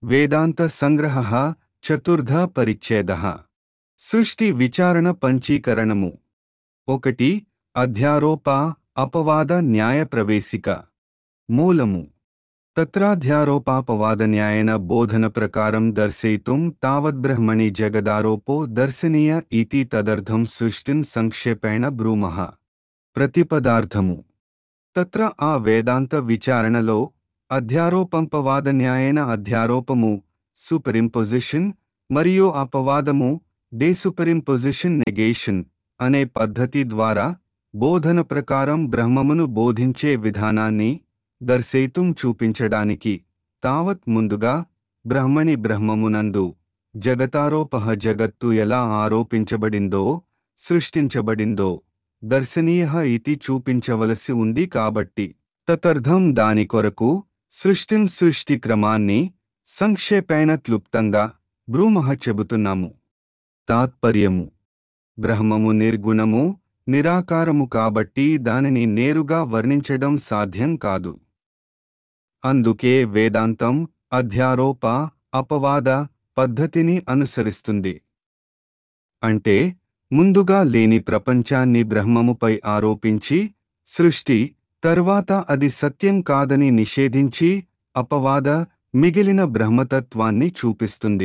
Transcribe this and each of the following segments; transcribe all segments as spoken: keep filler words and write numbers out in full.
వేదాంత సంగ్రహః చతుర్థ పరిచ్ఛేదః సృష్టి విచారణ పంచీకరణము ఒకటి అధ్యారోప అపవాద న్యాయ ప్రవేశిక మూలము తత్రాధ్యారోపాపవాద న్యాయేన బోధన ప్రకారం దర్శయితుం తావద్బ్రహ్మణి జగదారోపో దర్శనీయ ఇతి తదర్థం సృష్టిన్ సంక్షేపేణ బ్రూమః ప్రతిపదార్థము తత్ర ఆ వేదాంత విచారణలో అధ్యారోపంపవాద న్యాయేన అధ్యారోపము సూపరింపొజిషన్ మరియు అపవాదము డేసుపరింపొజిషన్ నెగేషన్ అనే పద్ధతి ద్వారా బోధన ప్రకారం బ్రహ్మమును బోధించే విధానాన్ని దర్శయితుం చూపించడానికి తావత్ ముందుగా బ్రహ్మణి బ్రహ్మమునందు జగతారోపః జగత్తు ఎలా ఆరోపించబడిందో సృష్టించబడిందో దర్శనీయః ఇతి చూపించవలసి ఉంది కాబట్టి తదర్థం దాని కొరకు సృష్టిం సృష్టి క్రమాన్ని సంక్షేపేణ క్లుప్తంగా బ్రూమః చెబుతున్నాము. తాత్పర్యము బ్రహ్మము నిర్గుణము నిరాకారము కాబట్టి దానిని నేరుగా వర్ణించడం సాధ్యం కాదు. అందుకే వేదాంతం అధ్యారోప అపవాద పద్ధతిని అనుసరిస్తుంది. అంటే ముందుగా లేని ప్రపంచాన్ని బ్రహ్మముపై ఆరోపించి సృష్టి తర్వాత అది సత్యం కాదని నిషేధించి అపవాద మిగిలిన బ్రహ్మతత్వాన్ని చూపిస్తుంది.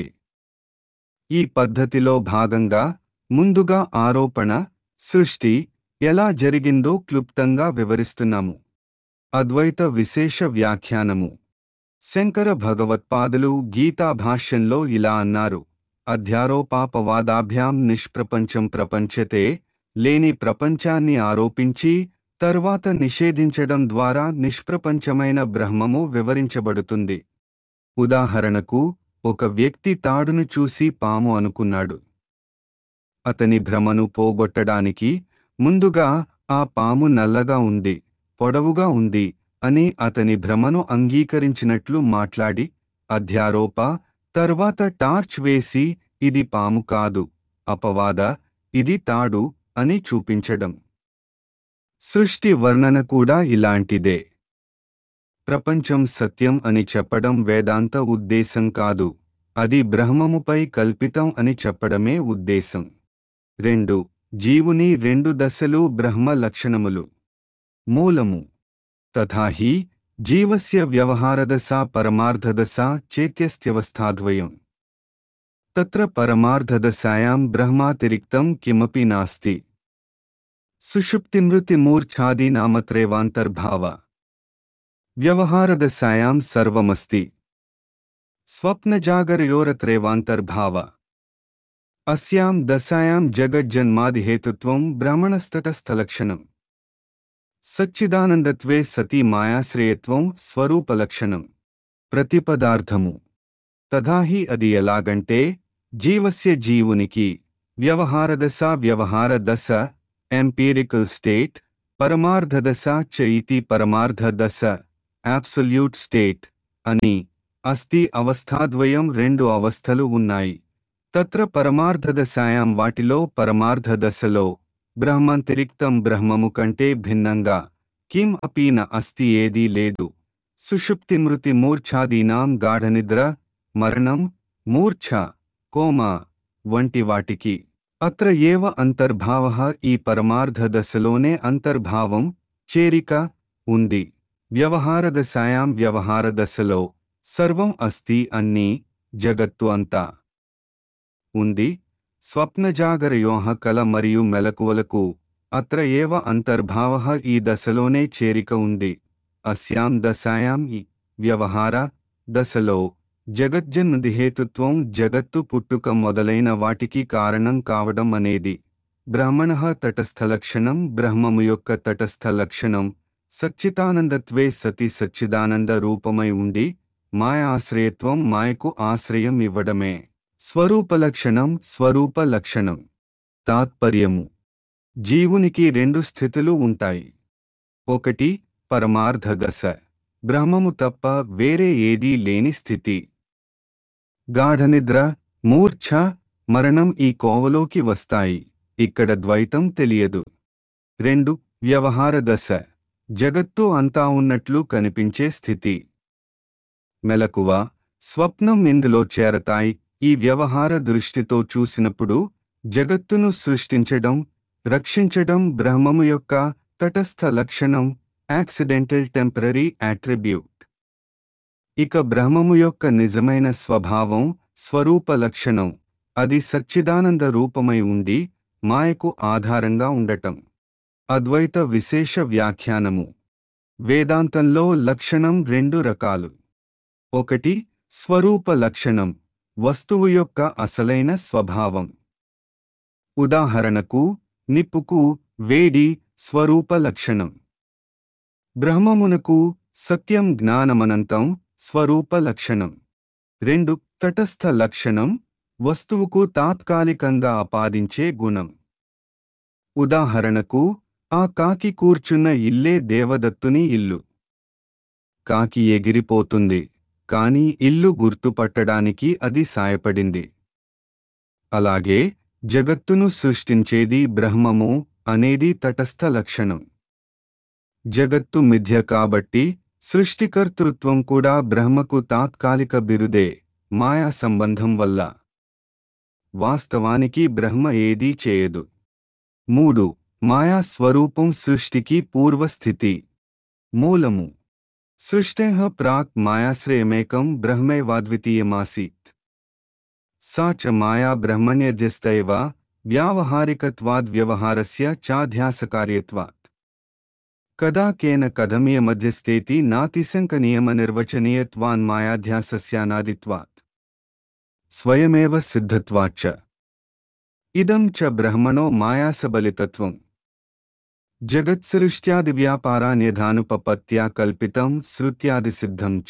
ఈ పద్ధతిలో భాగంగా ముందుగా ఆరోపణ సృష్టి ఎలా జరిగిందో క్లుప్తంగా వివరిస్తున్నాము. అద్వైత విశేష వ్యాఖ్యానము శంకర భగవత్పాదులు గీతాభాష్యంలో ఇలా అన్నారు: అధ్యారోపాపవాదాభ్యాం నిష్ప్రపంచం ప్రపంచతే లేని ప్రపంచాన్ని ఆరోపించి తర్వాత నిషేధించడం ద్వారా నిష్ప్రపంచమైన బ్రహ్మము వివరించబడుతుంది. ఉదాహరణకు ఒక వ్యక్తి తాడును చూసి పాము అనుకున్నాడు. అతని భ్రమను పోగొట్టడానికి ముందుగా ఆ పాము నల్లగా ఉంది, పొడవుగా ఉంది అని అతని భ్రమను అంగీకరించినట్లు మాట్లాడి అధ్యారోప తర్వాత టార్చ్ వేసి ఇది పాము కాదు, అపవాద, ఇది తాడు అని చూపించడం. సృష్టి వర్ణన కూడా ఇలాంటిదే. ప్రపంచం సత్యం అని చెప్పడం వేదాంత ఉద్దేశం కాదు, అది బ్రహ్మముపై కల్పితం అని చెప్పడమే ఉద్దేశం. రెండు జీవుని రెండు దశలు బ్రహ్మ లక్షణములు. మూలము తథాహి జీవస్య వ్యవహారదశా పరమార్థదశా చేత్యస్త్యవస్థాద్వయం. తత్ర పరమార్థదశాయాం బ్రహ్మాతిరిక్తం కిమపి నాస్తి. సుషుప్తిమృతిమూర్ఛాదీనామత్రేవాంతర్భావ. వ్యవహారదశాయాం సర్వమస్తి. స్వప్నజాగరయోరత్రేవాంతర్భావ. అస్యాం దశాయాం జగజ్జన్మాదిహేతుత్వం బ్రహ్మణస్తటస్థలక్షణం. సచ్చిదానందత్వే సతి మాయాశ్రయత్వం స్వరూపలక్షణం. ప్రతిపదార్థము తథాహి అది ఎలాగంటే జీవస్య జీవునికి వ్యవహారదశ వ్యవహార దశ ఎంపీరికల్ స్టేట్, పరమార్థదశ చ ఇతి పరమార్థ దశ అబ్సొల్యూట్ స్టేట్ అని అస్తి. అవస్థాద్వయం రెండు అవస్థలు ఉన్నాయి. తత్ర పరమార్థదశాయాం వాటిలో పరమార్థ దశలో బ్రహ్మాంతిరిక్తం బ్రహ్మము కంటే భిన్నంగా కిం అపి న అస్తి ఏదీ లేదు. సుషుప్తిమృతి మూర్ఛాదీనాం గాఢనిద్ర, మరణం, మూర్ఛ, కోమా వంటి వాటికి అత్ర ఏవ అంతర్భావః ఈ పరమార్థ దశలోనే అంతర్భావం చేరిక ఉంది. వ్యవహారదశాయాం వ్యవహార దశలో సర్వం అస్తి అన్నీ జగత్తు అంతా ఉంది. స్వప్నజాగరయోః కల మరియు మెలకువలకు అత్ర ఏవ అంతర్భావః ఈ దశలోనే చేరిక ఉంది. అస్యాం దశాయాం ఈ వ్యవహార దశలో జగజ్జన్మదిహేతుత్వం జగత్తు పుట్టుక మొదలైన వాటికి కారణం కావడం అనేది బ్రహ్మణః తటస్థలక్షణం బ్రహ్మము యొక్క తటస్థ లక్షణం. సచ్చిదానందత్వే సతి సచ్చిదానంద రూపమై ఉండి మాయ ఆశ్రయత్వం మాయకు ఆశ్రయం ఇవ్వడమే స్వరూపలక్షణం స్వరూప లక్షణం. తాత్పర్యము జీవునికి రెండు స్థితులు ఉంటాయి. ఒకటి పరమార్థ దశ, బ్రహ్మము తప్ప వేరే ఏదీ లేని స్థితి. గాఢనిద్ర, మూర్ఛ, మరణం ఈ కోవలోకి వస్తాయి. ఇక్కడ ద్వైతం తెలియదు. రెండు వ్యవహార దశ, జగత్తు అంతా ఉన్నట్లు కనిపించే స్థితి. మెలకువ, స్వప్నం ఇందులో చేరతాయి. ఈ వ్యవహార దృష్టితో చూసినప్పుడు జగత్తును సృష్టించడం, రక్షించడం బ్రహ్మము యొక్క తటస్థ లక్షణం, యాక్సిడెంటల్ టెంపరరీ అట్రిబ్యూట్. ఇక బ్రహ్మము యొక్క నిజమైన స్వభావం, స్వరూప లక్షణం, అది సచ్చిదానంద రూపమై ఉండి మాయకు ఆధారంగా ఉండటం. అద్వైత విశేష వ్యాఖ్యానము. వేదాంతంలో లక్షణం రెండు రకాలు. ఒకటి స్వరూప లక్షణం, వస్తువు యొక్క అసలైన స్వభావం. ఉదాహరణకు నిప్పుకు వేడి స్వరూప లక్షణం. బ్రహ్మమునకు సత్యం జ్ఞానమనంతం స్వరూప లక్షణం. రెండు తటస్థ లక్షణం, వస్తువుకు తాత్కాలికంగా ఆపాదించే గుణం. ఉదాహరణకు ఆ కాకి కూర్చున్న ఇల్లే దేవదత్తుని ఇల్లు. కాకి ఎగిరిపోతుంది, కాని ఇల్లు గుర్తుపట్టడానికి అది సాయపడింది. అలాగే జగత్తును సృష్టించేది బ్రహ్మము అనేది తటస్థ లక్షణం. జగత్తు మిథ్య కాబట్టి సృష్టికర్తృత్వం కూడా బ్రహ్మకు తాత్కాలిక బిరుదే మాయా సంబంధం వల్ల. వాస్తవానికి బ్రహ్మ ఏదీ చేయదు. మూడు మాయా స్వరూపం సృష్టికి పూర్వస్థితి, మూలము. సృష్టేః ప్రాక్ మాయాశ్రయమేకం బ్రహ్మైవాద్వితీయమాసీత్. సా చ మాయా బ్రహ్మణ్యధ్యస్తైవ వ్యావహారికత్వాద్వ్యవహారస్య చాధ్యాసకార్యత్వాత్. కదా కేన కథమియమధ్యస్థేతి నాతిశంకనియమనిర్వచనీయత్వాన్మాయాధ్యాసస్యానాదిత్వాత్. స్వయమేవ సిద్ధత్వాచ్చ. ఇదం చ బ్రహ్మణో మాయాసబలితత్వం. జగత్సృష్ట్యాదివ్యాపారాన్యధానుపపత్యా కల్పితం శృత్యాదిసిద్ధం చ.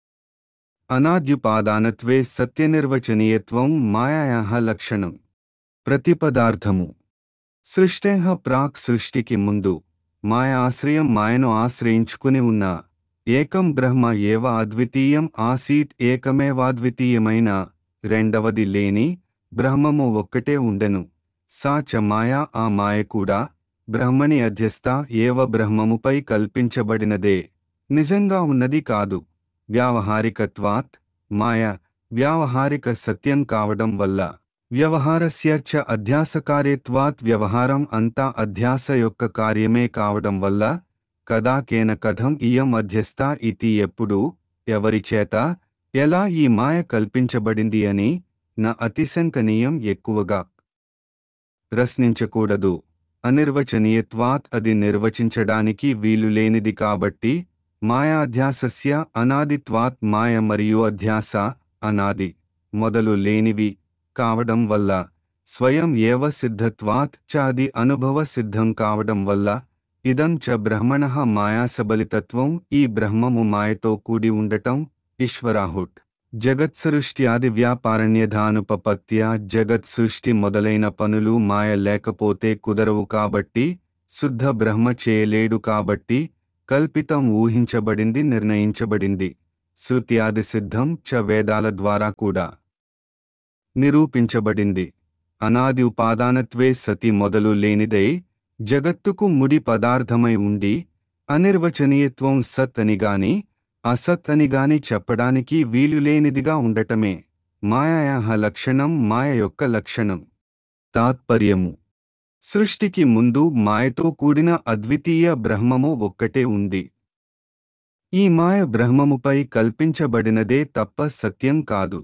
అనాద్యుపాదానత్వే సత్యనిర్వచనీయత్వం మాయాయాః లక్షణం. ప్రతిపదార్థము. సృష్టేః ప్రాక్ సృష్టికి ముందు మాయా ఆశ్రయం మాయను ఆశ్రయించుకుని ఉన్న ఏకం బ్రహ్మ ఏవ అద్వితీయం ఆసీత్ ఏకమేవాద్వితీయమైన రెండవది లేని బ్రహ్మము ఒక్కటే ఉండెను. సా చ మాయా ఆ మాయ కూడా బ్రహ్మని అధ్యస్థ ఏవ బ్రహ్మముపై కల్పించబడినదే, నిజంగా ఉన్నది కాదు. వ్యావహారికత్వాత్ మాయ వ్యావహారిక సత్యం కావడం వల్ల, వ్యవహారస్య చ అధ్యాసకార్యత్వాత్ వ్యవహారం అంతా అధ్యాస యొక్క కార్యమే కావడం వల్ల. కదా కేన కథం ఇయం అధ్యస్థ ఇతి ఎప్పుడు, ఎవరిచేత, ఎలా ఈ మాయ కల్పించబడింది అని న అతిశంకనీయం ఎక్కువగా ప్రశ్నించకూడదు. అనిర్వచనీయత్వాత్ అది నిర్వచించడానికి వీలులేనిది కాబట్టి. మాయాధ్యాసస్య అనాదిత్వాత్ మాయ మరియు అధ్యాస అనాది మొదలు లేనివి కావడం వల్ల. స్వయం ఏవ సిద్ధత్వాత్ చ అది అనుభవ సిద్ధం కావడం వల్ల. ఇదం చ బ్రహ్మణః మాయాసబలితత్వం ఈ బ్రహ్మము మాయతో కూడి ఉండటం. ఈశ్వరాహుట్. జగత్సృష్ట్యాది వ్యాపారణ్యధానుపపత్య జగత్ సృష్టి మొదలైన పనులు మాయ లేకపోతే కుదరవు కాబట్టి, శుద్ధ బ్రహ్మ చేయలేడు కాబట్టి, కల్పితం ఊహించబడింది నిర్ణయించబడింది. శృత్యాది సిద్ధం చ వేదాల ద్వారా కూడా నిరూపించబడింది. అనాది ఉపాదానత్వే సతి మొదలు లేనిదై జగత్తుకు ముడి పదార్థమై ఉండి, అనిర్వచనీయత్వం సత్ అనిగాని అసత్ అనిగాని చెప్పడానికి వీలులేనిదిగా ఉండటమే మాయాయాః లక్షణం, మాయ యొక్క లక్షణం. తాత్పర్యము. సృష్టికి ముందు మాయతో కూడిన అద్వితీయ బ్రహ్మము ఒక్కటే ఉంది. ఈ మాయ బ్రహ్మముపై కల్పించబడినదే తప్ప సత్యం కాదు.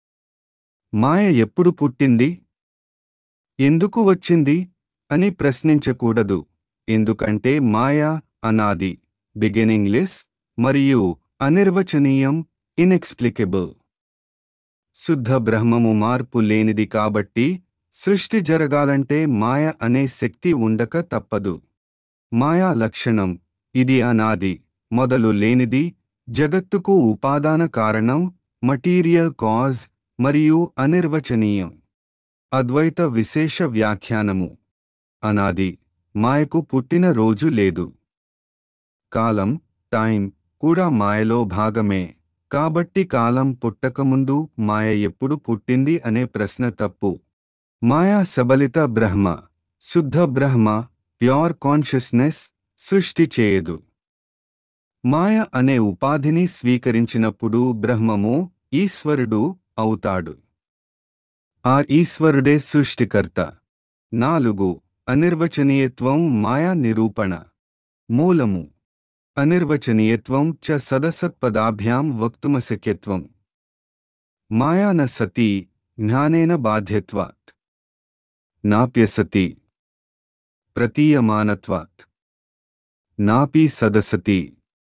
మాయ ఎప్పుడు పుట్టింది, ఎందుకు వచ్చింది అని ప్రశ్నించకూడదు. ఎందుకంటే మాయ అనాది, బిగినింగ్లెస్ మరియు అనిర్వచనీయం, ఇన్ఎక్స్ప్లికబుల్. శుద్ధ బ్రహ్మము మార్పు లేనిది కాబట్టి సృష్టి జరగాలంటే మాయ అనే శక్తి ఉండక తప్పదు. మాయా లక్షణం. ఇది అనాది, మొదలు లేనిది, జగత్తుకు ఉపాదాన కారణం, మటీరియల్ కాజ్ మరియు అనిర్వచనీయం. అద్వైత విశేష వ్యాఖ్యానము. అనాది మాయకు పుట్టిన రోజు లేదు. కాలం, టైం కూడా మాయలో భాగమే. కాబట్టి కాలం పుట్టకముందు మాయ ఎప్పుడు పుట్టింది అనే ప్రశ్న తప్పు. మాయా సబలిత బ్రహ్మ, శుద్ధ బ్రహ్మ, ప్యూర్ కాన్షియస్నెస్ సృష్టి చేయదు. మాయ అనే ఉపాధిని స్వీకరించినప్పుడు బ్రహ్మము ఈశ్వరుడు అవుతాడు. ఆ ఈశ్వరుడే సృష్టికర్త. నాలుగు. అనిర్వచనీయత్వం మాయా నిరూపణ. మూలము. అనిర్వచనీయత్వం చ సదసత్పదాభ్యాం వక్తుమశక్యత్వం. మాయా న సతీ జ్ఞానేన బాధ్యత్వాత్. నాప్యసతి ప్రతీయమానత్వాత్. నాపి సదసతి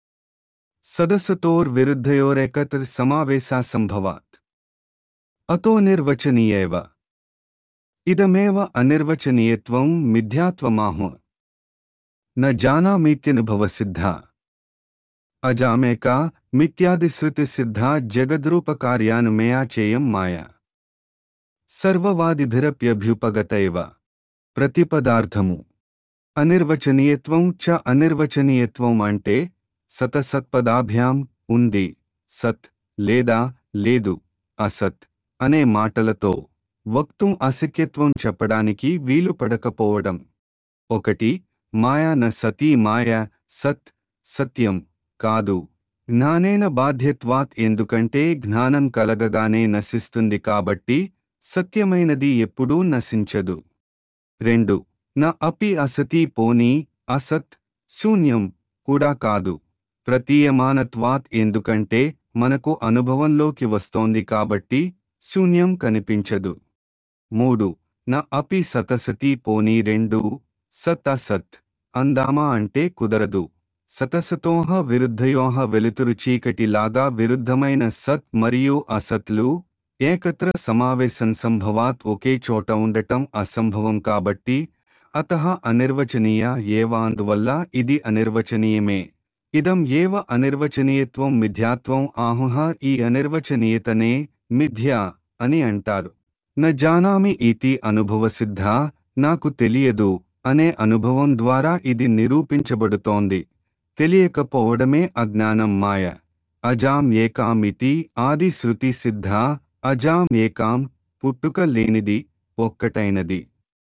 సదసతోర్విరుద్ధయోరేకత్ర సమావేశాసంభవాత్. అతో నిర్వచనీయేవ. ఇదమేవ అనిర్వచనీయత్వం మిథ్యాత్వమాహు. న జానామీత్యనుభవసిద్ధా. అజామేకా మిథ్యాదిశ్రుతిసిద్ధా జగద్రూపకార్యానుమేయా చేయం మాయా. సర్వవాదిభిరప్యభ్యుపగత ఇవ. ప్రతిపదార్థము. అనిర్వచనీయత్వం చ అనిర్వచనీయత్వం అంటే సతసత్పదాభ్యాం ఉంది, సత్ లేదా లేదు, అసత్ అనే మాటలతో వక్తుం అశక్యత్వం చెప్పడానికి వీలు పడకపోవడం. ఒకటి. మాయా న సతీ మాయ సత్ సత్యం కాదు. జ్ఞానేన బాధ్యత్వాత్ ఎందుకంటే జ్ఞానం కలగగానే నశిస్తుంది కాబట్టి సత్యమైనది ఎప్పుడూ నశించదు. రెండు. న అపి అసతీ పోనీ అసత్ శూన్యం కూడా కాదు. ప్రతీయమానత్వాత్ ఎందుకంటే మనకు అనుభవంలోకి వస్తోంది కాబట్టి శూన్యం కనిపించదు. మూడు. న అపి సతసతీ పోనీ రెండు. సత్ అసత్ అందామా అంటే కుదరదు. సతసతోహ విరుద్ధయోహ వెలుతురు చీకటిలాగా విరుద్ధమైన సత్ మరియు అసత్లు ఏకత్ర సమావేశం సంభవాత్ ఒకే చోట ఉండటం అసంభవం కాబట్టి అతః అనిర్వచనీయ ఏవ అందువల్ల ఇది అనిర్వచనీయమే. ఇదం ఏవ అనిర్వచనీయత్వం మిథ్యాత్వం ఆహుః ఈ అనిర్వచనీయతనే మిథ్య అని అంటారు. న జానామి ఇతి అనుభవసిద్ధా నాకు తెలియదు అనే అనుభవం ద్వారా ఇది నిరూపించబడుతోంది. తెలియకపోవడమే అజ్ఞానం మాయ. అజాం ఏకామితి ఆది శృతి సిద్ధా అజాం ఏకాం పుట్టుక లేనిది ఒక్కటైనది.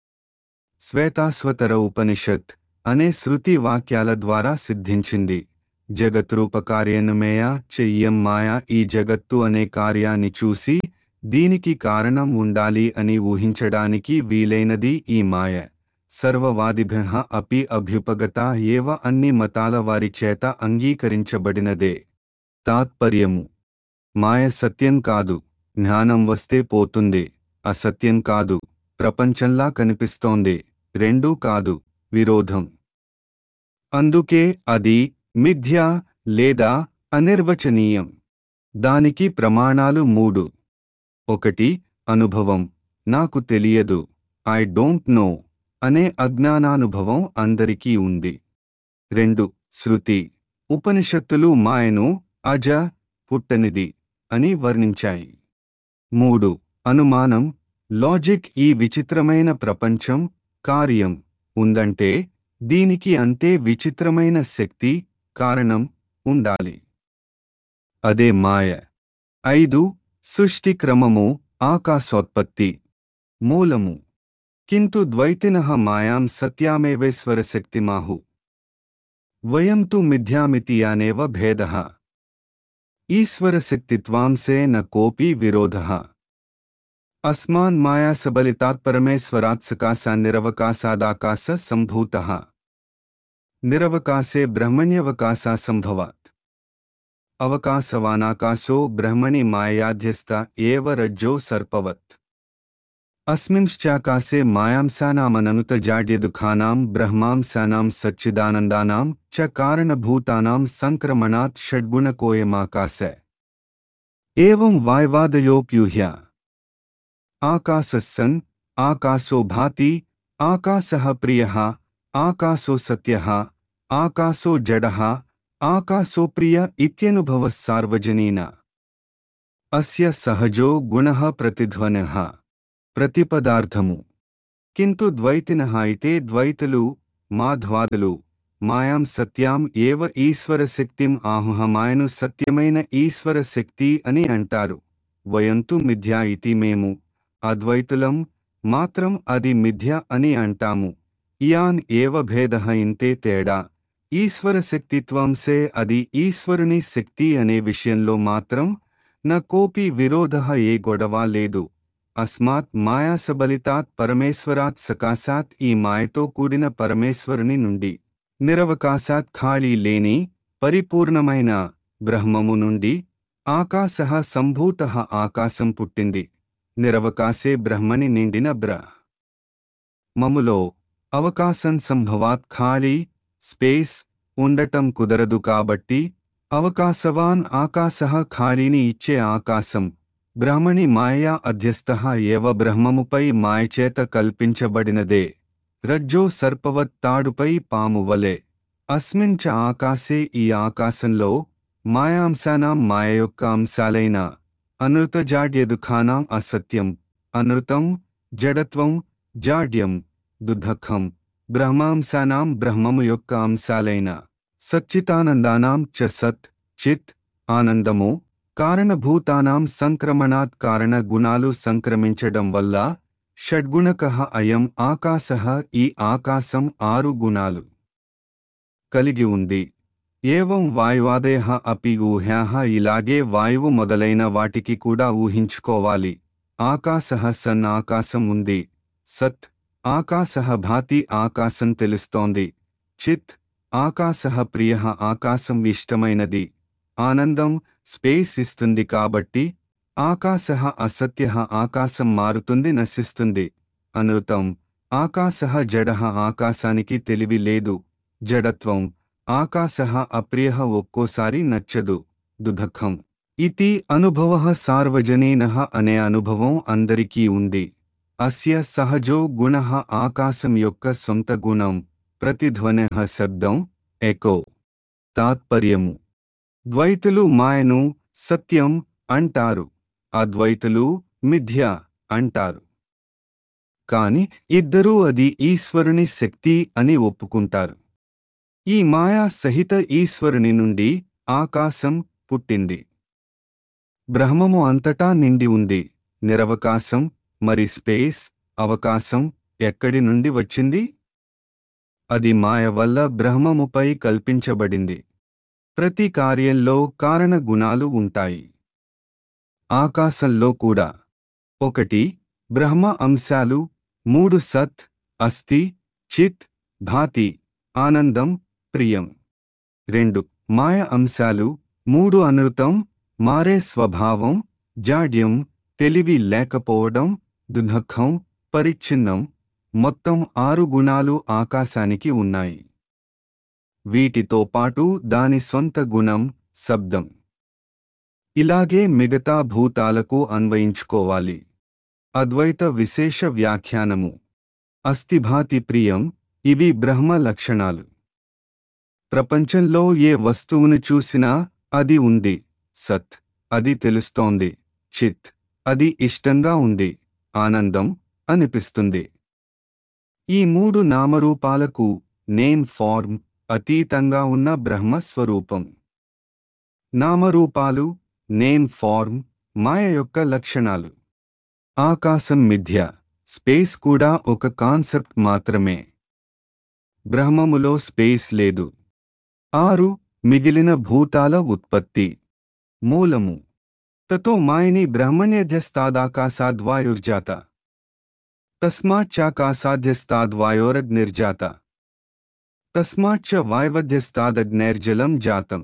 శ్వేతాశ్వతర ఉపనిషత్ అనే శృతి వాక్యాల ద్వారా సిద్ధించింది. జగద్రూపకార్యనుమేయ చెయ్యం మాయా ఈ జగత్తు అనే కార్యాన్ని చూసి దీనికి కారణం ఉండాలి అని ఊహించడానికి వీలైనది ఈ మాయ. సర్వవాదిభ్యః అపి అభ్యుపగత ఏవ అన్ని మతాల వారి చేత అంగీకరించబడినదే. తాత్పర్యము. మాయ సత్యం కాదు, జ్ఞానం వస్తే పోతుంది. అసత్యం కాదు, ప్రపంచంలా కనిపిస్తోంది. రెండూ కాదు, విరోధం. అందుకే అది మిథ్య లేదా అనిర్వచనీయం. దానికి ప్రమాణాలు మూడు. ఒకటి. అనుభవం. నాకు తెలియదు, ఐ డోంట్ నో అనే అజ్ఞానానుభవం అందరికీ ఉంది. రెండు. శృతి. ఉపనిషత్తులు మాయను అజ పుట్టనిది అని వర్ణించాయి. మూడు. అనుమానం. లాజిక్ ఈ విచిత్రమైన ప్రపంచం కార్యం ఉందంటే దీనికి అంతే విచిత్రమైన శక్తి కారణం ఉండాలి. అదే మాయ. ఐదు. సృష్టి క్రమము ఆకాశోత్పత్తి. మూలము. కింటు ద్వైతినః మాయాం సత్యామేవేశ్వరశక్తిమాహు. వయం తు మిథ్యామితి యానేవ భేదః. ఈశ్వరశక్తిత్వాంసే న కోపి విరోధః. అస్మాన్ మాయాసబలితాత్ పరమేశ్వరాత్ సకాశాన్నిరవకాశాదాకాశ సంభూతః. నిరవకాశే బ్రహ్మణ్యవకాశా సంభవాత్. అవకాశవానాకాశో బ్రహ్మణి మాయాధ్యస్థ ఏవ రజ్జో సర్పవత్. అస్మింశ్చాకాశే మాయాంసానామననుతజాడ్యదుఃఖానాం బ్రహ్మాంసానాం సచ్చిదానందానాం చ కారణభూతానాం సంక్రమణాత్ షడ్గుణకోయమాకాశే. ఏవం వాయవాదయోప్యూహ్య. ఆకాశస్సన్ ఆకాశో భాతి ఆకాశః ప్రియః ఆకాశో సత్యః ఆకాశో జడః ఆకాశో ప్రియ ఇత్యనుభవః సార్వజనీన. అస్య సహజో గుణః ప్రతిధ్వనః. ప్రతిపదార్థము. కింటు ద్వైతినః అయితే ద్వైతులు మాధ్వాదులు మాయాం సత్యాం ఏవ ఈశ్వరశక్తిం ఆహుః మాయను సత్యమైన ఈశ్వర శక్తి అని అంటారు. వయంతు మిథ్యా ఇతి మేము అద్వైతులం మాత్రం అది మిథ్య అని అంటాము. ఇయాన్ ఏవ భేదః ఇంతే తేడా. ఈశ్వర శక్తిత్వంసే అది ఈశ్వరుని శక్తి అనే విషయంలో మాత్రం న కోపి విరోధః ఏ గొడవ లేదు. అస్మాత్ మాయాసబలితాత్ పరమేశ్వరాత్ సకాశాత్ ఈ మాయతో కూడిన పరమేశ్వరుని నుండి నిరవకాశాత్ ఖాళీ లేని పరిపూర్ణమైన బ్రహ్మము నుండి ఆకాశః సంభూతః ఆకాశం పుట్టింది. నిరవకాశే బ్రహ్మని నిండిన బ్రహ్మములో అవకాశం సంభవాత్ ఖాళీ స్పేస్ ఉండటం కుదరదు కాబట్టి అవకాశవాన్ ఆకాశః ఖాళీని ఇచ్చే ఆకాశం బ్రహ్మణి మాయా అధ్యస్థః ఏవ బ్రహ్మముపై మాయచేత కల్పించబడినదే. రజ్జో సర్పవత్ తాడుపై పాము వలె. అస్మిన్ చ ఆకాశే ఈ ఆకాశంలో మాయాంశానాం మాయ యొక్క అంశాలైన అనృత జాడ్యదుఖానాం అసత్యం అనృతం జడత్వం జాడ్యం దుఃఖం బ్రహ్మాంశానాం బ్రహ్మము యొక్క అంశాలైన సచ్చితానందానాం చ సత్ చిత్ ఆనందము కారణభూతానాం సంక్రమణాత్ కారణ గుణాలు సంక్రమించడం వల్ల షడ్గుణకః అయం ఆకాశః ఈ ఆకాశం ఆరు గుణాలు కలిగి ఉంది. ఏవం వాయువాదయః అపి ఊహ్యాః ఇలాగే వాయువు మొదలైన వాటికి కూడా ఊహించుకోవాలి. ఆకాశః సన్ ఆకాశం ఉంది. సత్ ఆకాశః భాతి ఆకాశం తెలుస్తోంది. చిత్ ఆకాశః ప్రియః ఆకాశం ఇష్టమైనది. ఆనందం స్పేస్ ఇస్తుంది కాబట్టి ఆకాశః అసత్యః ఆకాశం మారుతుంది నశిస్తుంది. అనృతం ఆకాశః జడః ఆకాశానికి తెలివి లేదు. జడత్వం ఆకాశః అప్రియః ఒక్కోసారి నచ్చదు. దుఃఖం ఇతి అనుభవః సార్వజనీనః అనే అనుభవం అందరికీ ఉంది. అస్య సహజో గుణః ఆకాశం యొక్క సొంత గుణం ప్రతిధ్వనః శబ్దం ఎకో. తాత్పర్యము ద్వైతులు మాయను సత్యం అంటారు, అద్వైతులు మిథ్య అంటారు. కాని ఇద్దరూ అది ఈశ్వరుని శక్తి అని ఒప్పుకుంటారు. ఈ మాయా సహిత ఈశ్వరుని నుండి ఆకాశం పుట్టింది. బ్రహ్మము అంతటా నిండి ఉంది. నిరవకాశం మరి స్పేస్ అవకాశం ఎక్కడి నుండి వచ్చింది? అది మాయ వల్ల బ్రహ్మముపై కల్పించబడింది. ప్రతి కార్యంలో కారణ గుణాలు ఉంటాయి. ఆకాశంలో కూడా. ఒకటి బ్రహ్మ అంశాలు, మూడు సత్ అస్తి చిత్ భాతి ఆనందం ప్రియం. రెండు మాయ అంశాలు, మూడు అనృతం మారే స్వభావం జాడ్యం తెలివి లేకపోవడం దుఃఖం పరిచ్ఛిన్నం. మొత్తం ఆరు గుణాలు ఆకాశానికి ఉన్నాయి. వీటితో పాటు దాని సొంత గుణం శబ్దం. ఇలాగే మిగతా భూతాలకు అన్వయించుకోవాలి. అద్వైత విశేష వ్యాఖ్యానము అస్థిభాతి ప్రియం ఇవి బ్రహ్మ లక్షణాలు. ప్రపంచంలో ఏ వస్తువును చూసినా అది ఉంది. సత్ అది తెలుస్తోంది. చిత్ అది ఇష్టంగా ఉంది. ఆనందం అనిపిస్తుంది. ఈ మూడు నామరూపాలకు నేమ్ ఫార్మ్ అతీతంగా ఉన్న బ్రహ్మస్వరూపం. నామరూపాలు నేమ్ ఫార్మ్ మాయ యొక్క లక్షణాలు. ఆకాశం మిథ్య, స్పేస్ కూడా ఒక కాన్సెప్ట్ మాత్రమే. బ్రహ్మములో స్పేస్ లేదు. ఆరు మిగిలిన భూతాల ఉత్పత్తి మూలము. తతో మాయని బ్రహ్మణ్యధ్యస్తాదాకాశాద్వాయుర్జాత తస్మాచ్చాకాశాధ్యస్తాద్వాయోరగ్నిర్జాత తస్మాచ్చ వాయవధ్యస్తాదగ్నేర్జలం జాతం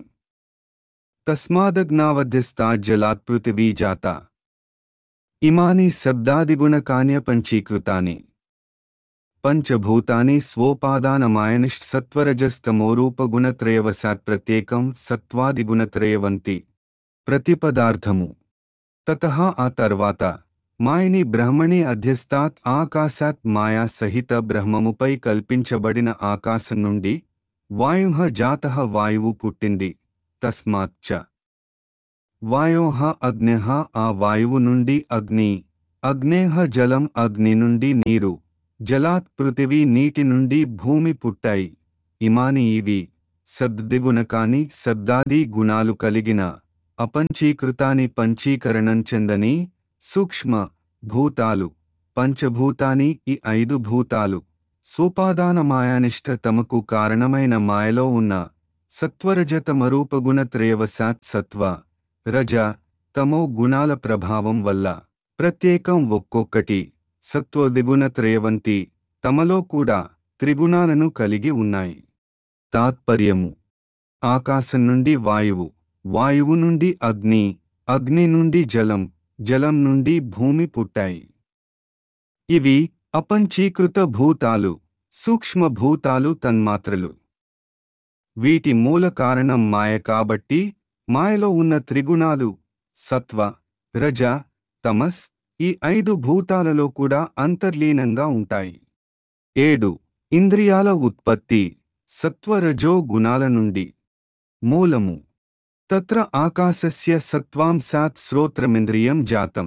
తస్మాదగ్నావధ్యస్తాజ్జలాత్ పృథివీ జాత. ఇమాని శబ్దాదిగుణకాన్య పంచీకృతాని పంచభూతాని స్వోపాదానమాయనిష్ సత్వరజస్తమోరూపగుణత్రయవశాత్ ప్రత్యేకం సత్వాదిగుణత్రయవంతి. ప్రతిపదార్థము. తతః ఆ తర్వాత మాయని బ్రహ్మణి అధ్యస్తాత్ ఆకాశాత్ మాయా సహిత బ్రహ్మముపై కల్పించబడిన ఆకాశం నుండి వాయుః జాతః వాయువు పుట్టింది. తస్మాత్ చ వాయోః అగ్న్యః ఆ వాయువు నుండి అగ్ని, అగ్నేః జలం అగ్ని నుండి నీరు, జలాత్ పృథివీ నీటి నుండి భూమి పుట్టాయి. ఇమాని ఇవి శబ్దిగుణకాని శబ్దాది గుణాలు కలిగిన అపంచీకృతాని పంచీకరణం చెందని సూక్ష్మ భూతాలు. పంచభూతాని ఈ ఐదు భూతాలు సోపాదాన మాయానిష్ట తమకు కారణమైన మాయలో ఉన్న సత్వరజతమరూపగుణత్రయవశాత్ సత్వ రజ తమో గుణాల ప్రభావం వల్ల ప్రత్యేకం ఒక్కొక్కటి సత్వదిగుణత్రయవంతి తమలో కూడా త్రిగుణాలను కలిగి ఉన్నాయి. తాత్పర్యము: ఆకాశం నుండి వాయువు, వాయువు నుండి అగ్ని, అగ్ని నుండి జలం, జలం నుండి భూమి పుట్టాయి. ఇవి అపంచీకృత భూతాలు, సూక్ష్మ భూతాలు, తన్మాత్రలు. వీటి మూల కారణం మాయ కాబట్టి మాయలో ఉన్న త్రిగుణాలు సత్వ, రజ, తమస్ ఈ ఐదు భూతాలలో కూడా అంతర్లీనంగా ఉంటాయి. ఏడు ఇంద్రియాల ఉత్పత్తి సత్వరజో గుణాల నుండి. మూలము: తత్ర ఆకాశస్య సత్వాంశాత్ శ్రోత్రమింద్రియం జాతం.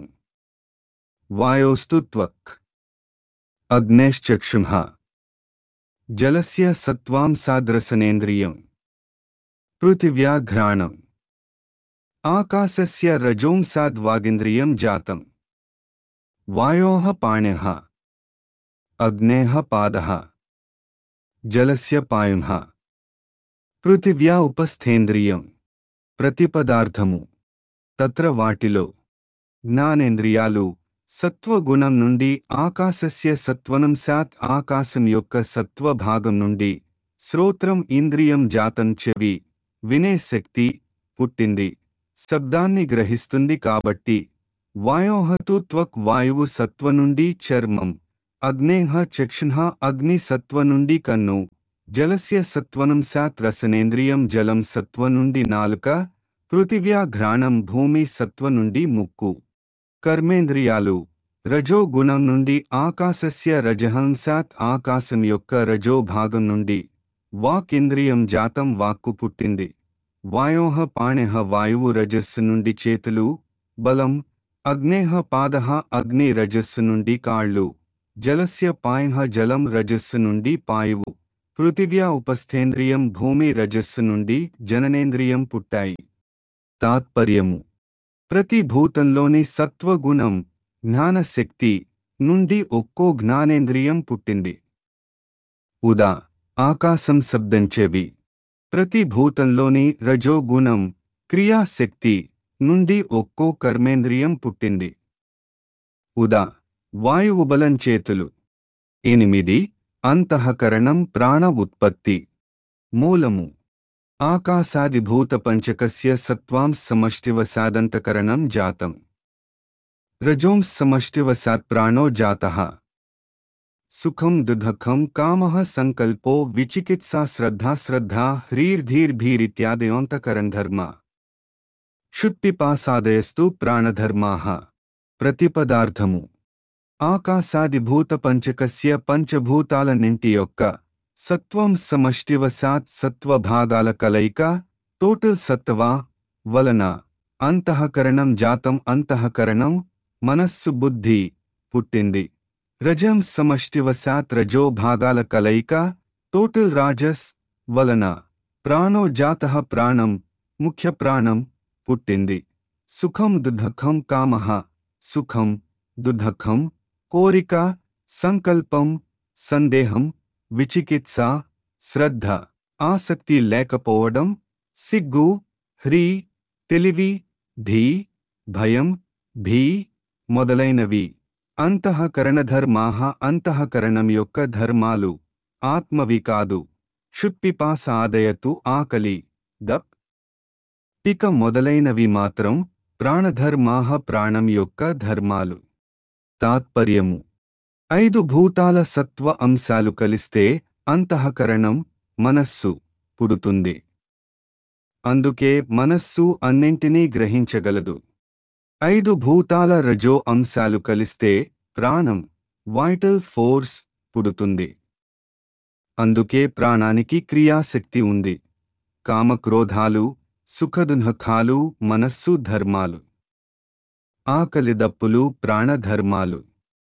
వాయోస్తు త్వక్, అగ్నేశ్చక్షుః, జలస్య సత్వాంశాద్రసనేంద్రియం, పృథివ్యా ఘ్రాణం, ఆకాశస్య రజోంశాద్వాగింద్రియం జాతం. వాయోః పాణిః, అగ్నేః పాదః, జలస్య పాయుః, పృథివ్యా ఉపస్థేంద్రియం. ప్రతిపదార్థము: తత్ర వాటిలో జ్ఞానేంద్రియాలు సత్వగుణం నుండి, ఆకాశస్య సత్వనంశాత్ ఆకాశం యొక్క సత్వ భాగం నుండి, శ్రోత్రం ఇంద్రియం జాతం చెవి వినే శక్తి పుట్టింది, శబ్దాన్ని గ్రహిస్తుంది కాబట్టి. వాయోః తు త్వక్ వాయువు సత్వ నుండి చర్మం, అగ్నేః చక్షుః అగ్ని సత్వ నుండి కన్ను, జలస్య సత్వనంశాత్ రసనేంద్రియం జలం సత్వ నుండి నాలుక, పృథివ్యా ఘ్రాణం భూమి సత్వ నుండి ముక్కు. కర్మేంద్రియాలు రజో గుణం నుండి, ఆకాశస్య రజహంశాత్ ఆకాశం యొక్క రజో భాగం నుండి, వాక్ ఇంద్రియం జాతం వాక్కు పుట్టింది. వాయోః పాణిః వాయువు రజస్సు నుండి చేతులు, బలం. అగ్నేః పాదః అగ్ని రజస్సు నుండి కాళ్ళు, జలస్య పాయః జలం రజస్సు నుండి పాయువు, పృథివ్యా ఉపస్థేంద్రియం భూమి రజస్సు నుండి జననేంద్రియం పుట్టాయి. తాత్పర్యము: ప్రతి భూతంలోని సత్వగుణం జ్ఞానశక్తి నుండి ఒక్కో జ్ఞానేంద్రియం పుట్టింది. ఉదా ఆకాశం శబ్దం చెవి. ప్రతి భూతంలోని రజోగుణం క్రియాశక్తి నుండి ఒక్కో కర్మేంద్రియం పుట్టింది. ఉదా వాయువు బలం చేతులు. ఎనిమిది అంతఃకరణం ప్రాణ ఉత్పత్తి. మూలము: ఆకాశాదిభూత పంచకస్య సత్వాంశ సమష్టివశాదంతకరణం జాతం. రజోంశ సమష్టివశాత్ ప్రాణో జాతః. సుఖం దుఃఖం కామః సంకల్పో విచికిత్సా శ్రద్ధా శ్రద్ధా హ్రీర్ధీర్భీరిత్యాదయోంతకరణధర్మా. క్షుత్పిపాసాదయస్తు ప్రాణధర్మాః. ప్రతిపదార్థము: ఆకాశాదిభూత పంచకస్య పంచభూతాలన్నింటి యొక్క సత్వం సమష్టివశాత్ సత్వభాగాల కలయిక టోటల్ సత్వా వలన అంతఃకరణం జాతం అంతఃకరణం మనస్సు బుద్ధి పుట్టింది. రజం సమష్టివశాత్ రజో భాగాల కలయిక టోటల్ రాజస్ వలన ప్రాణో జాతః ప్రాణం ముఖ్య ప్రాణం పుట్టింది. సుఖం దుఃఖం కామః సుఖం దుఃఖం కోరిక సంకల్పం సందేహం విచికిత్స శ్రద్ధ ఆసక్తి లేకపోవడం సిగ్గు హ్రీ తెలివి ధీ భయం భీ మొదలైనవి. అంతఃకరణధర్మాః అంతఃకరణం యొక్క ధర్మాలు ఆత్మవి కాదు. క్షుత్పిపాస ఆదయతు ఆకలి దప్ పిక మొదలైనవి మాత్రం ప్రాణధర్మాః ప్రాణం యొక్క ధర్మాలు. తాత్పర్యము: ఐదు భూతాల సత్వ అంశాలు కలిస్తే అంతఃకరణం మనస్సు పుడుతుంది. అందుకే మనస్సు అన్నింటినీ గ్రహించగలదు. ఐదు భూతాల రజో అంశాలు కలిస్తే ప్రాణం వైటల్ ఫోర్స్ పుడుతుంది. అందుకే ప్రాణానికి క్రియాశక్తి ఉంది. కామక్రోధాలు సుఖదుఃఖాలు మనస్సు ధర్మాలు. ఆకలిదప్పులు ప్రాణధర్మాలు.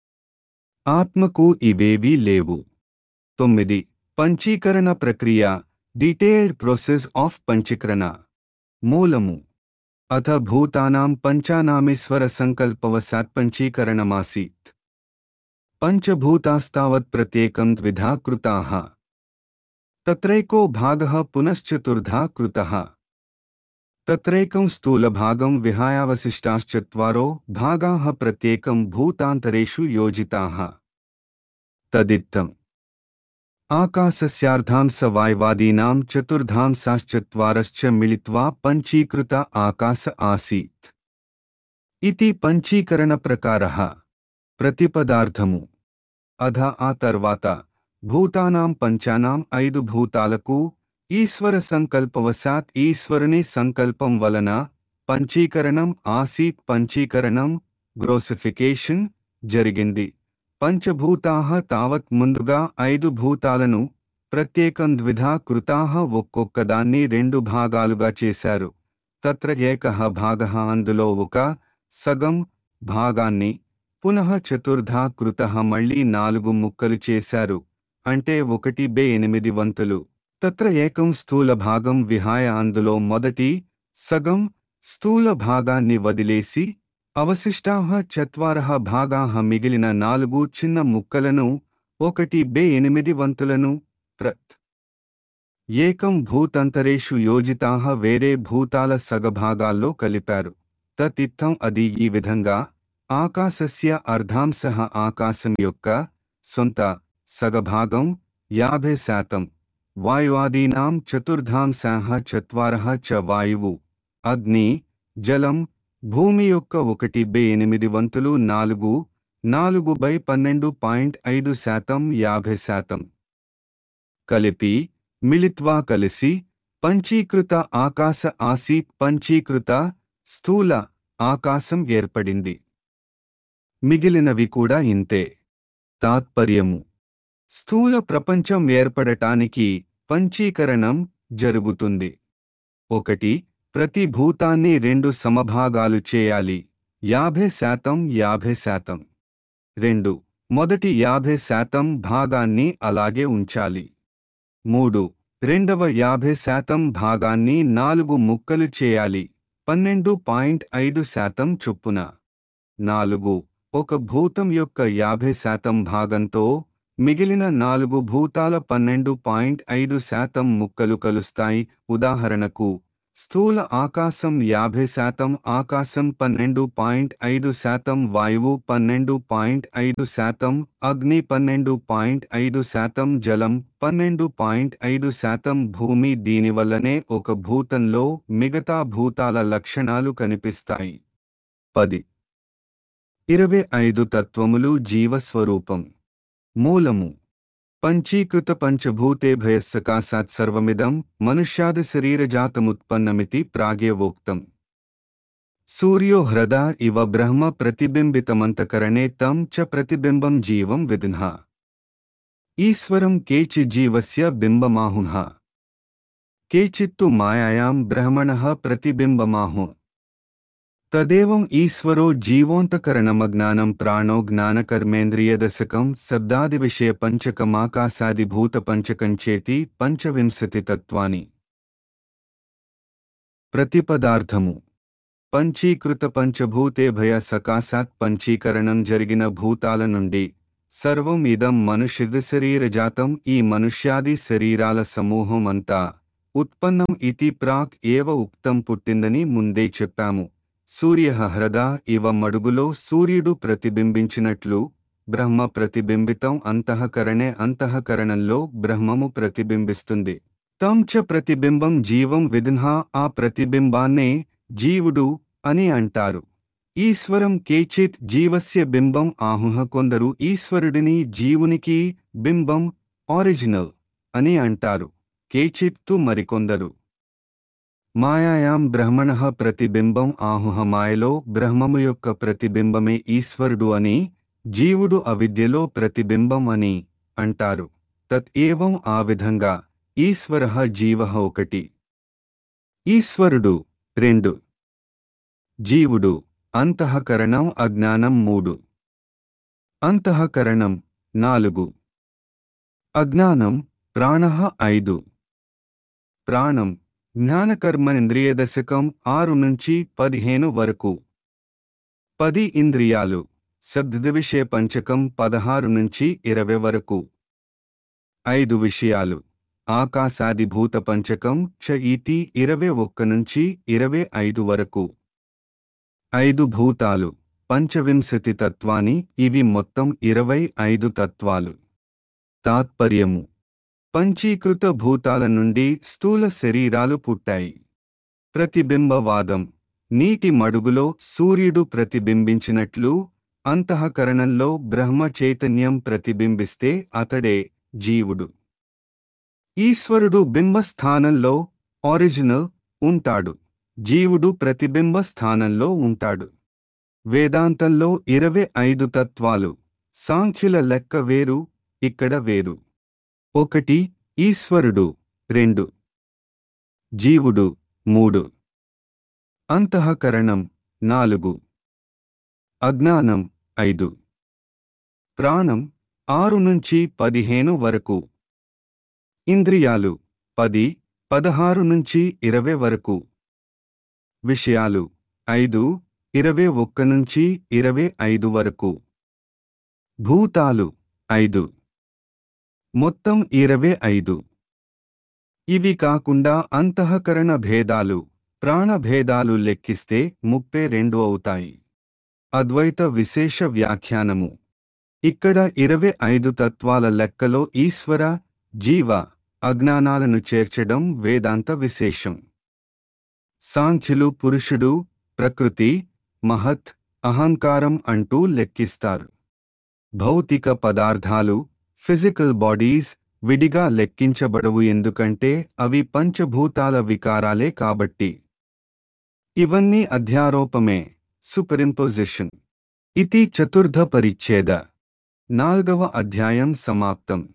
ఆత్మకు ఇవేవీ లేవు. తొమ్మిది పంచీకరణ ప్రక్రియ డీటెయిల్డ్ ప్రాసెస్ ఆఫ్ పంచీకరణ. మూలము: అథ భూతానాం పంచానామీశ్వర సంకల్పవశాత్ పంచీకరణమాసీత్. పంచభూతాస్తావత్ ప్రత్యేకం ద్విధా కృతాః. తత్రైకో భాగః పునశ్చతుర్ధా కృతః. తత్రైకం స్థూలభాగం విహాయావశిష్టాశ్చత్వారో భాగాః ప్రత్యేకం భూతాంతరేషు యోజితాః. తదిత్తం. ఆకాశస్యార్ధాంశ వాయువాదీనాం చతుర్ధాంశాశ్చత్వారశ్చ మిళిత్వా పంచీకృత ఆకాశ ఆసీత్. ఇతి పంచీకరణ ప్రకారః. ప్రతిపదార్థము. అధ ఆ తర్వాత భూతానాం పంచానాం ఐదు భూతాలకు ఈశ్వర సంకల్పవశాత్ ఈశ్వరుని సంకల్పం వలన పంచీకరణం ఆసీత్ పంచీకరణం గ్రోసిఫికేషన్ జరిగింది. పంచభూతాః తావత్ ముందుగా ఐదు భూతాలను ప్రత్యేకం ద్విధా కృతాః ఒక్కొక్కదాన్ని రెండు భాగాలుగా చేశారు. తత్ర ఏకః భాగః అందులో ఒక సగం భాగాన్ని పునః చతుర్ధా కృతః మళ్ళీ నాలుగు ముక్కలు చేశారు, అంటే ఒకటి బే ఎనిమిది వంతులు. తత్ర ఏకం స్థూల భాగం విహాయ అందులో మొదటి సగం స్థూల భాగాన్ని వదిలేసి అవశిష్టాః చత్వారః భాగాః మిగిలిన నాలుగు చిన్న ముక్కలను ఒకటి బే ఎనిమిది వంతులను ప్రత్ ఏకం భూతంతరేషు యోజితాః వేరే భూతాల సగభాగాల్లో కలిపారు. తతిత్తం అది ఈ విధంగా ఆకాశస్య అర్ధాంశః ఆకాశం యొక్క సొంత సగభాగం యాభై శాతం వాయువాదీనాం చతుర్ధాంశాః చత్వారః చ వాయువు అగ్ని జలం భూమి యొక్క ఒకటి బై ఎనిమిది వంతులు నాలుగు నాలుగు బై పన్నెండు పాయింట్ ఐదు శాతం యాభై శాతం కలిపి మిళిత్వా కలిసి పంచీకృత ఆకాశ ఆసీత్ పంచీకృత స్థూల ఆకాశం ఏర్పడింది. మిగిలినవి కూడా ఇంతే. తాత్పర్యము. స్థూల ప్రపంచం ఏర్పడటానికి పంచీకరణం జరుగుతుంది. ఒకటి ప్రతి భూతాన్ని రెండు సమభాగాలు చేయాలి, యాభై శాతం యాభై శాతం. రెండు మొదటి యాభై శాతం భాగాన్ని అలాగే ఉంచాలి. మూడు రెండవ యాభై శాతం భాగాన్ని నాలుగు ముక్కలు చేయాలి, పన్నెండు పాయింట్ ఐదు శాతం చొప్పున. నాలుగు ఒక భూతం యొక్క యాభై శాతం భాగంతో మిగిలిన నాలుగు భూతాల పన్నెండు పాయింట్ ఐదు శాతం ముక్కలు కలుస్తాయి. ఉదాహరణకు స్థూల ఆకాశం యాభై శాతం ఆకాశం, పన్నెండు పాయింట్ ఐదు శాతం వాయువు, పన్నెండు పాయింట్ ఐదు శాతం అగ్ని, పన్నెండు పాయింట్ ఐదు శాతం జలం, పన్నెండు పాయింట్ ఐదు శాతం భూమి. దీనివల్లనే ఒక భూతంలో మిగతా భూతాల లక్షణాలు కనిపిస్తాయి. పది ఇరవై ఐదు తత్వములు జీవస్వరూపం. మూలము. పంచీకృత పంచభూతేభయస్సకాశాత్ సర్వమిదం మనుష్యాది శరీరజాతముత్పన్నమితి ప్రాగేవోక్తం. సూర్యో హ్రదా ఇవ బ్రహ్మ ప్రతిబింబితమంతకరణే తం చ ప్రతిబింబం జీవం విదుః. ఈశ్వరం కేచి జీవస్య బింబమాహుః, కేచిత్తు మాయాయాం బ్రహ్మణః ప్రతిబింబమాహు. తదేవం ఈశ్వరో జీవోంతకరణమజ్ఞానం ప్రాణో జ్ఞానకర్మేంద్రియదశకం శబ్దాదివిషయ పంచకమాకాశాదిభూత పంచకంచేతి పంచవింశతి తత్వాని. ప్రతిపదార్థము. పంచీకృత పంచభూతేభయ సకాశాత్ పంచీకరణం జరిగిన భూతాల నుండి సర్వం ఇదం మనుష్యది శరీరజాతం ఈ మనుష్యాది శరీరాల సమూహం అంతా ఉత్పన్నం ఇతి ప్రాక్ ఏవ ఉక్తం పుట్టిందని ముందే చెప్పాము. సూర్యః హ్రదా ఇవ మడుగులో సూర్యుడు ప్రతిబింబించినట్లు బ్రహ్మ ప్రతిబింబితం అంతఃకరణే అంతఃకరణంలో బ్రహ్మము ప్రతిబింబిస్తుంది. తం చ ప్రతిబింబం జీవం విదుః ఆ ప్రతిబింబాన్నే జీవుడు అని అంటారు. ఈశ్వరం కేచిత్ జీవస్య బింబం ఆహుః కొందరు ఈశ్వరుడిని జీవునికి బింబం ఆరిజినల్ అని అంటారు. కేచిత్తు మరికొందరు మాయాయాం బ్రహ్మణః ప్రతిబింబం ఆహుః మాయలో బ్రహ్మము యొక్క ప్రతిబింబమే ఈశ్వరుడు అని, జీవుడు అవిద్యలో ప్రతిబింబం అని అంటారు. తత్ ఏవం ఆ విధంగా ఈశ్వరః జీవః ఒకటి, ఈశ్వరుడు రెండు, జీవుడు అంతఃకరణం అజ్ఞానం మూడు, అంతఃకరణం నాలుగు, అజ్ఞానం ప్రాణః ఐదు. ప్రాణం జ్ఞానకర్మేంద్రియదశకం ఆరు నుంచి పదిహేను వరకు. పది ఇంద్రియాలు శబ్దవిషయ పంచకం పదహారు నుంచి ఇరవై వరకు. ఐదు విషయాలు ఆకాశాదిభూత పంచకం చ ఇతి ఇరవై ఒక్క నుంచి ఇరవై ఐదు వరకు. ఐదు భూతాలు, పంచవింశతి తత్వాని. ఇవి మొత్తం ఇరవై ఐదు తత్వాలు. తాత్పర్యము: పంచీకృత భూతాల నుండి స్థూల శరీరాలు పుట్టాయి. ప్రతిబింబవాదం: నీటి మడుగులో సూర్యుడు ప్రతిబింబించినట్లు అంతఃకరణంలో బ్రహ్మ చైతన్యం ప్రతిబింబిస్తే అతడే జీవుడు. ఈశ్వరుడు బింబస్థానంలో ఒరిజినల్ ఉంటాడు, జీవుడు ప్రతిబింబ స్థానంలో ఉంటాడు. వేదాంతంలో ఇరవై ఐదు తత్వాలు. సాంఖ్యుల లెక్క వేరు, ఇక్కడ వేరు. ఒకటి ఈశ్వరుడు, రెండు జీవుడు, మూడు అంతఃకరణం, నాలుగు అజ్ఞానం, ఐదు ప్రాణం, ఆరు నుంచి పదిహేను వరకు ఇంద్రియాలు, పది, పదహారు నుంచి ఇరవై వరకు విషయాలు, ఐదు, ఇరవై ఒక్క నుంచి ఇరవై ఐదు వరకు భూతాలు, ఐదు, మొత్తం ఇరవై ఐదు. ఇవి కాకుండా అంతఃకరణ భేదాలు, ప్రాణభేదాలు లెక్కిస్తే ముప్పై రెండు అవుతాయి. అద్వైత విశేష వ్యాఖ్యానము: ఇక్కడ ఇరవై ఐదు తత్వాల లెక్కలో ఈశ్వర, జీవ, అజ్ఞానాలను చేర్చడం వేదాంత విశేషం. సాంఖ్యులు పురుషుడు, ప్రకృతి, మహత్, అహంకారం అంటూ లెక్కిస్తారు. భౌతిక పదార్థాలు, ఫిజికల్ బాడీస్ విడిగా లెక్కించబడవు, ఎందుకంటే అవి పంచభూతాల వికారాలే కాబట్టి. ఇవన్నీ అధ్యారోపమే, సూపరింపోజిషన్. ఇతి చతుర్థ పరిచ్ఛేద. నాల్గవ అధ్యాయం సమాప్తం.